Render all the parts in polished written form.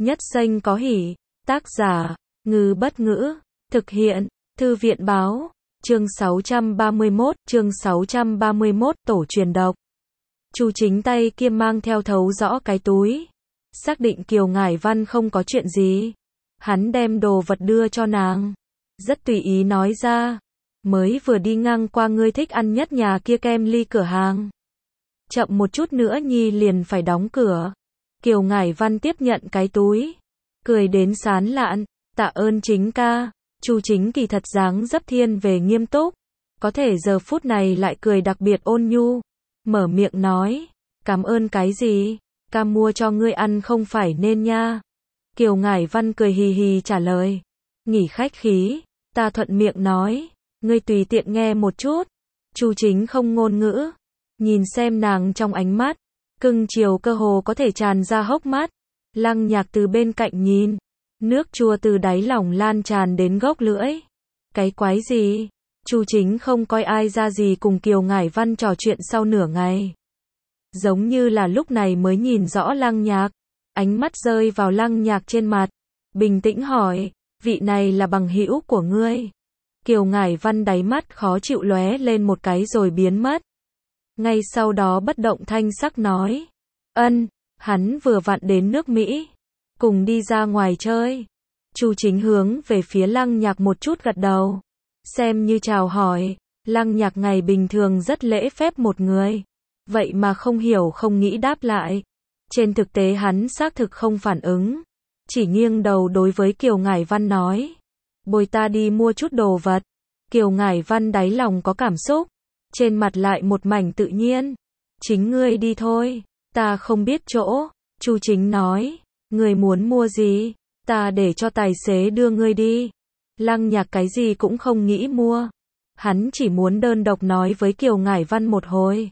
Nhất xanh có hỉ. Tác giả, Ngư Bất Ngữ. Thực hiện, Thư viện Báo. Chương 631, tổ truyền độc. Chu Chính tay kia mang theo thấu rõ cái túi. Xác định Kiều Ngải Văn không có chuyện gì. Hắn đem đồ vật đưa cho nàng. Rất tùy ý nói ra. Mới vừa đi ngang qua ngươi thích ăn nhất nhà kia kem ly cửa hàng. Chậm một chút nữa nhi liền phải đóng cửa. Kiều Ngải Văn tiếp nhận cái túi. Cười đến sán lạn. Tạ ơn Chính ca. Chu Chính kỳ thật dáng dấp thiên về nghiêm túc. Có thể giờ phút này lại cười đặc biệt ôn nhu. Mở miệng nói. Cảm ơn cái gì? Ca mua cho ngươi ăn không phải nên nha. Kiều Ngải Văn cười hì hì trả lời. Nghỉ khách khí. Ta thuận miệng nói. Ngươi tùy tiện nghe một chút. Chu Chính không ngôn ngữ. Nhìn xem nàng trong ánh mắt. Cưng chiều cơ hồ có thể tràn ra hốc mắt. Lăng Nhạc từ bên cạnh nhìn. Nước chua từ đáy lòng lan tràn đến gốc lưỡi. Cái quái gì? Chu Chính không coi ai ra gì cùng Kiều Ngải Văn trò chuyện sau nửa ngày. Giống như là lúc này mới nhìn rõ Lăng Nhạc. Ánh mắt rơi vào Lăng Nhạc trên mặt. Bình tĩnh hỏi, vị này là bằng hữu của ngươi. Kiều Ngải Văn đáy mắt khó chịu lóe lên một cái rồi biến mất. Ngay sau đó bất động thanh sắc nói. Ân, hắn vừa vặn đến nước Mỹ. Cùng đi ra ngoài chơi. Chu Chính hướng về phía Lăng Nhạc một chút gật đầu. Xem như chào hỏi. Lăng Nhạc ngày bình thường rất lễ phép một người. Vậy mà không hiểu không nghĩ đáp lại. Trên thực tế hắn xác thực không phản ứng. Chỉ nghiêng đầu đối với Kiều Ngải Văn nói. Bồi ta đi mua chút đồ vật. Kiều Ngải Văn đáy lòng có cảm xúc. Trên mặt lại một mảnh tự nhiên. Chính ngươi đi thôi. Ta không biết chỗ. Chu Chính nói. Ngươi muốn mua gì? Ta để cho tài xế đưa ngươi đi. Lăng Nhạc cái gì cũng không nghĩ mua. Hắn chỉ muốn đơn độc nói với Kiều Ngải Văn một hồi.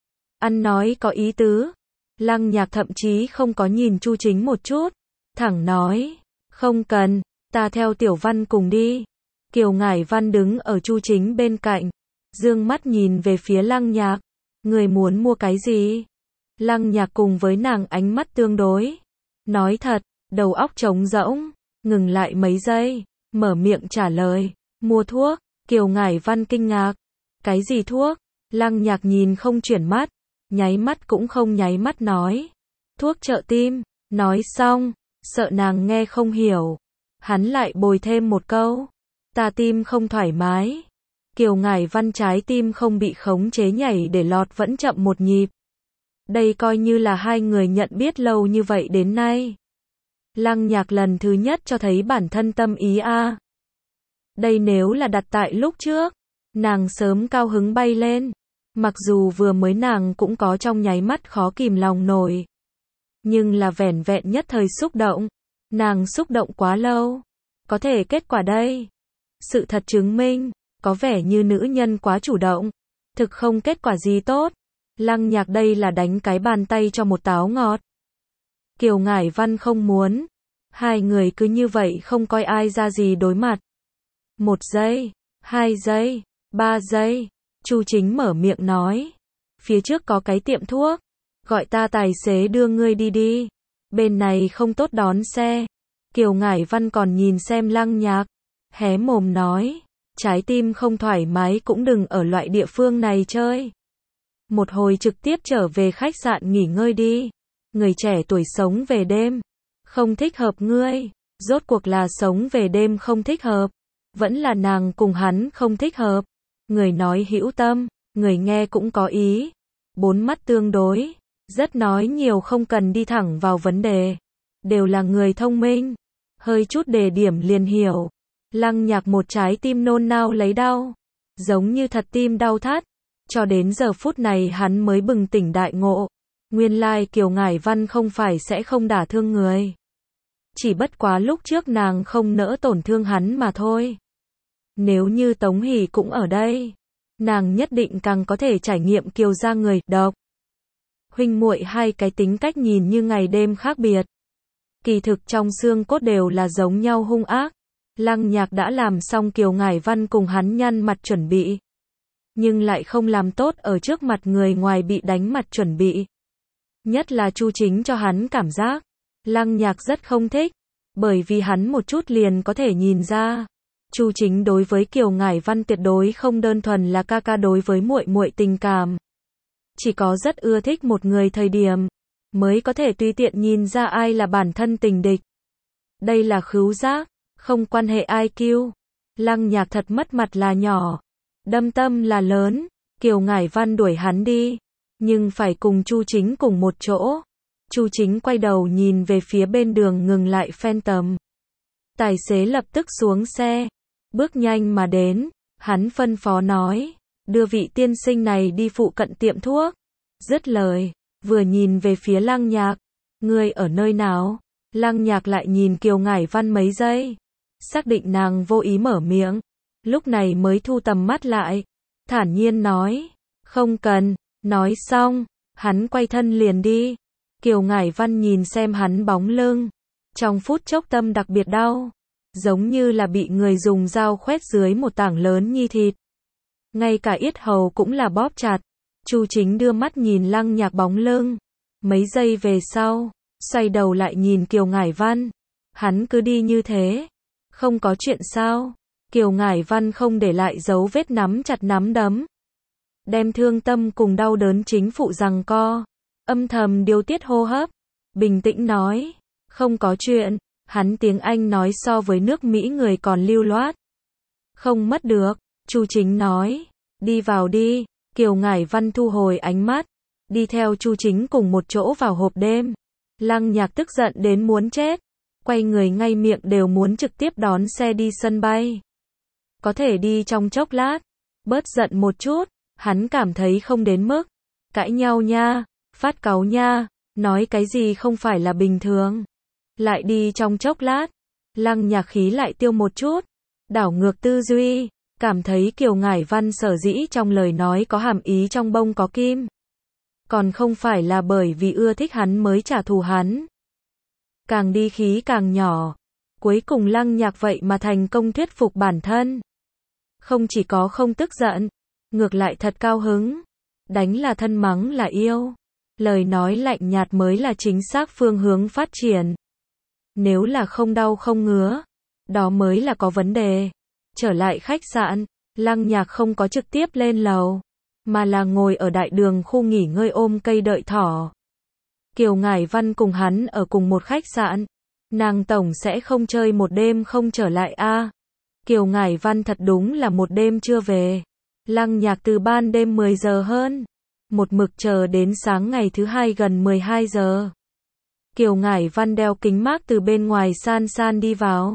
Ăn nói có ý tứ. Lăng Nhạc thậm chí không có nhìn Chu Chính một chút. Thẳng nói. Không cần. Ta theo Tiểu Văn cùng đi. Kiều Ngải Văn đứng ở Chu Chính bên cạnh. Dương mắt nhìn về phía Lăng Nhạc. Người muốn mua cái gì? Lăng Nhạc cùng với nàng ánh mắt tương đối. Nói thật, đầu óc trống rỗng. Ngừng lại mấy giây. Mở miệng trả lời. Mua thuốc. Kiều Ngải Văn kinh ngạc. Cái gì thuốc? Lăng Nhạc nhìn không chuyển mắt. Nháy mắt cũng không nháy mắt nói. Thuốc trợ tim. Nói xong. Sợ nàng nghe không hiểu. Hắn lại bồi thêm một câu. Ta tim không thoải mái. Kiều Ngải Văn trái tim không bị khống chế nhảy để lọt vẫn chậm một nhịp. Đây coi như là hai người nhận biết lâu như vậy đến nay. Lăng Nhạc lần thứ nhất cho thấy bản thân tâm ý a. Đây nếu là đặt tại lúc trước, nàng sớm cao hứng bay lên. Mặc dù vừa mới nàng cũng có trong nháy mắt khó kìm lòng nổi. Nhưng là vẻn vẹn nhất thời xúc động. Nàng xúc động quá lâu. Có thể kết quả đây. Sự thật chứng minh, có vẻ như nữ nhân quá chủ động. Thực không kết quả gì tốt. Lăng Nhạc đây là đánh cái bàn tay cho một táo ngọt. Kiều Ngải Văn không muốn. Hai người cứ như vậy không coi ai ra gì đối mặt. 1 giây, 2 giây, 3 giây. Chu Chính mở miệng nói. Phía trước có cái tiệm thuốc. Gọi ta tài xế đưa ngươi đi đi. Bên này không tốt đón xe. Kiều Ngải Văn còn nhìn xem Lăng Nhạc. Hé mồm nói. Trái tim không thoải mái cũng đừng ở loại địa phương này chơi. Một hồi trực tiếp trở về khách sạn nghỉ ngơi đi. Người trẻ tuổi sống về đêm. Không thích hợp ngươi. Rốt cuộc là sống về đêm không thích hợp. Vẫn là nàng cùng hắn không thích hợp. Người nói hữu tâm. Người nghe cũng có ý. 4 mắt tương đối. Rất nói nhiều không cần đi thẳng vào vấn đề. Đều là người thông minh. Hơi chút đề điểm liền hiểu. Lăng Nhạc một trái tim nôn nao lấy đau. Giống như thật tim đau thắt. Cho đến giờ phút này hắn mới bừng tỉnh đại ngộ. Nguyên lai Kiều Ngải Văn không phải sẽ không đả thương người. Chỉ bất quá lúc trước nàng không nỡ tổn thương hắn mà thôi. Nếu như Tống Hỷ cũng ở đây, nàng nhất định càng có thể trải nghiệm Kiều gia người độc. Huynh muội hai cái tính cách nhìn như ngày đêm khác biệt. Kỳ thực trong xương cốt đều là giống nhau hung ác. Lăng Nhạc đã làm xong Kiều Ngải Văn cùng hắn nhăn mặt chuẩn bị. Nhưng lại không làm tốt ở trước mặt người ngoài bị đánh mặt chuẩn bị. Nhất là Chu Chính cho hắn cảm giác. Lăng Nhạc rất không thích, bởi vì hắn một chút liền có thể nhìn ra, Chu Chính đối với Kiều Ngải Văn tuyệt đối không đơn thuần là ca ca đối với muội muội tình cảm. Chỉ có rất ưa thích một người thời điểm, mới có thể tùy tiện nhìn ra ai là bản thân tình địch. Đây là khứu giác, không quan hệ IQ. Lăng Nhạc thật mất mặt là nhỏ, đâm tâm là lớn. Kiều Ngải Văn đuổi hắn đi, nhưng phải cùng Chu Chính cùng một chỗ. Chu Chính quay đầu nhìn về phía bên đường ngừng lại Phantom. Tài xế lập tức xuống xe, bước nhanh mà đến, hắn phân phó nói, đưa vị tiên sinh này đi phụ cận tiệm thuốc. Dứt lời, vừa nhìn về phía Lăng Nhạc, ngươi ở nơi nào? Lăng Nhạc lại nhìn Kiều Ngải Văn mấy giây, xác định nàng vô ý mở miệng, lúc này mới thu tầm mắt lại, thản nhiên nói, không cần. Nói xong, hắn quay thân liền đi. Kiều Ngải Văn nhìn xem hắn bóng lưng, trong phút chốc tâm đặc biệt đau, giống như là bị người dùng dao khoét dưới một tảng lớn nhi thịt. Ngay cả yết hầu cũng là bóp chặt. Chu Chính đưa mắt nhìn Lăng Nhạc bóng lưng, mấy giây về sau, xoay đầu lại nhìn Kiều Ngải Văn. Hắn cứ đi như thế, không có chuyện sao? Kiều Ngải Văn không để lại dấu vết nắm chặt nắm đấm, đem thương tâm cùng đau đớn chính phụ giằng co, âm thầm điều tiết hô hấp, bình tĩnh nói, không có chuyện. Hắn tiếng Anh nói so với nước Mỹ người còn lưu loát. Không mất được. Chu Chính nói, đi vào đi. Kiều Ngải Văn thu hồi ánh mắt, đi theo Chu Chính cùng một chỗ vào hộp đêm. Lăng Nhạc tức giận đến muốn chết, quay người ngay miệng đều muốn trực tiếp đón xe đi sân bay. Có thể đi trong chốc lát, bớt giận một chút, hắn cảm thấy không đến mức cãi nhau nha, phát cáu nha, nói cái gì không phải là bình thường. Lại đi trong chốc lát, Lăng Nhạc khí lại tiêu một chút, đảo ngược tư duy, cảm thấy Kiều Ngải Văn sở dĩ trong lời nói có hàm ý trong bông có kim. Còn không phải là bởi vì ưa thích hắn mới trả thù hắn. Càng đi khí càng nhỏ, cuối cùng Lăng Nhạc vậy mà thành công thuyết phục bản thân. Không chỉ có không tức giận, ngược lại thật cao hứng. Đánh là thân, mắng là yêu. Lời nói lạnh nhạt mới là chính xác phương hướng phát triển. Nếu là không đau không ngứa, đó mới là có vấn đề. Trở lại khách sạn, Lăng Nhạc không có trực tiếp lên lầu, mà là ngồi ở đại đường khu nghỉ ngơi ôm cây đợi thỏ. Kiều Ngải Văn cùng hắn ở cùng một khách sạn, nàng tổng sẽ không chơi một đêm không trở lại a. Kiều Ngải Văn thật đúng là một đêm chưa về. Lăng Nhạc từ ban đêm 10 giờ hơn, một mực chờ đến sáng ngày thứ hai gần 12 giờ. Kiều Ngải Văn đeo kính mát từ bên ngoài san san đi vào.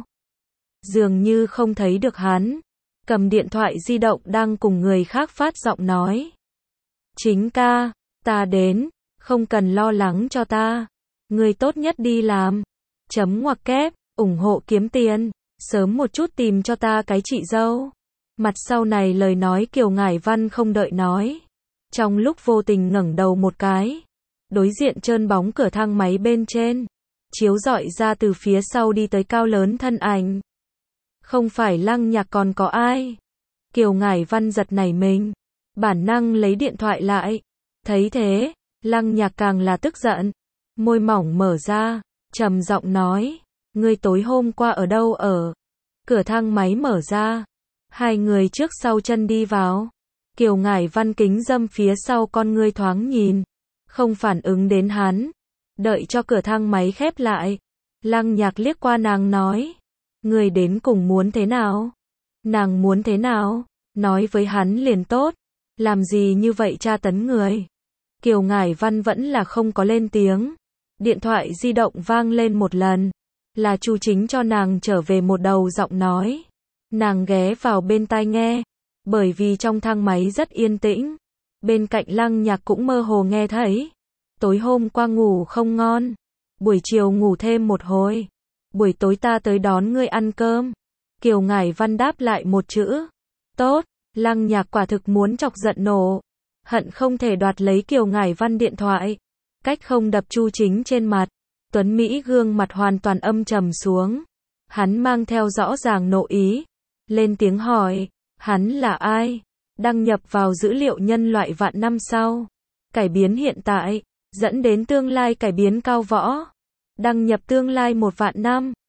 Dường như không thấy được hắn, cầm điện thoại di động đang cùng người khác phát giọng nói. Chính ca, ta đến, không cần lo lắng cho ta. Người tốt nhất đi làm. Chấm ngoặc kép, ủng hộ kiếm tiền. Sớm một chút tìm cho ta cái chị dâu. Mặt sau này lời nói Kiều Ngải Văn không đợi nói. Trong lúc vô tình ngẩng đầu một cái, đối diện trơn bóng cửa thang máy bên trên, chiếu rọi ra từ phía sau đi tới cao lớn thân ảnh. Không phải Lăng Nhạc còn có ai? Kiều Ngải Văn giật nảy mình, bản năng lấy điện thoại lại. Thấy thế, Lăng Nhạc càng là tức giận, môi mỏng mở ra, trầm giọng nói, ngươi tối hôm qua ở đâu ở? Cửa thang máy mở ra, hai người trước sau chân đi vào. Kiều Ngải Văn kính dâm phía sau con ngươi thoáng nhìn, không phản ứng đến hắn, đợi cho cửa thang máy khép lại. Lăng Nhạc liếc qua nàng nói, người đến cùng muốn thế nào? Nàng muốn thế nào? Nói với hắn liền tốt, làm gì như vậy tra tấn người? Kiều Ngải Văn vẫn là không có lên tiếng. Điện thoại di động vang lên một lần, là Chu Chính cho nàng trở về một đầu giọng nói. Nàng ghé vào bên tai nghe, bởi vì trong thang máy rất yên tĩnh. Bên cạnh Lăng Nhạc cũng mơ hồ nghe thấy. Tối hôm qua ngủ không ngon, buổi chiều ngủ thêm một hồi, buổi tối ta tới đón ngươi ăn cơm. Kiều Ngải Văn đáp lại một chữ, tốt. Lăng Nhạc quả thực muốn chọc giận nổ, hận không thể đoạt lấy Kiều Ngải Văn điện thoại, cách không đập Chu Chính trên mặt. Tuấn Mỹ gương mặt hoàn toàn âm trầm xuống, hắn mang theo rõ ràng nộ ý, lên tiếng hỏi, hắn là ai? Đăng nhập vào dữ liệu nhân loại vạn năm sau, cải biến hiện tại, dẫn đến tương lai cải biến cao võ. Đăng nhập tương lai 1 vạn năm.